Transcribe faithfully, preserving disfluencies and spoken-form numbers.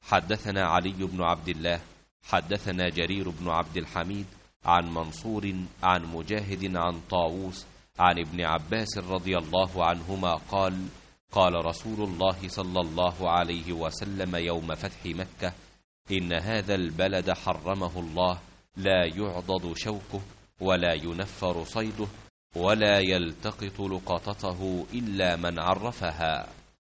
حدثنا علي بن عبد الله حدثنا جرير بن عبد الحميد عن منصور عن مجاهد عن طاووس عن ابن عباس رضي الله عنهما قال قال رسول الله صلى الله عليه وسلم يوم فتح مكة: إن هذا البلد حرمه الله، لا يعضد شوكه ولا ينفر صيده ولا يلتقط لقطته إلا من عرفها.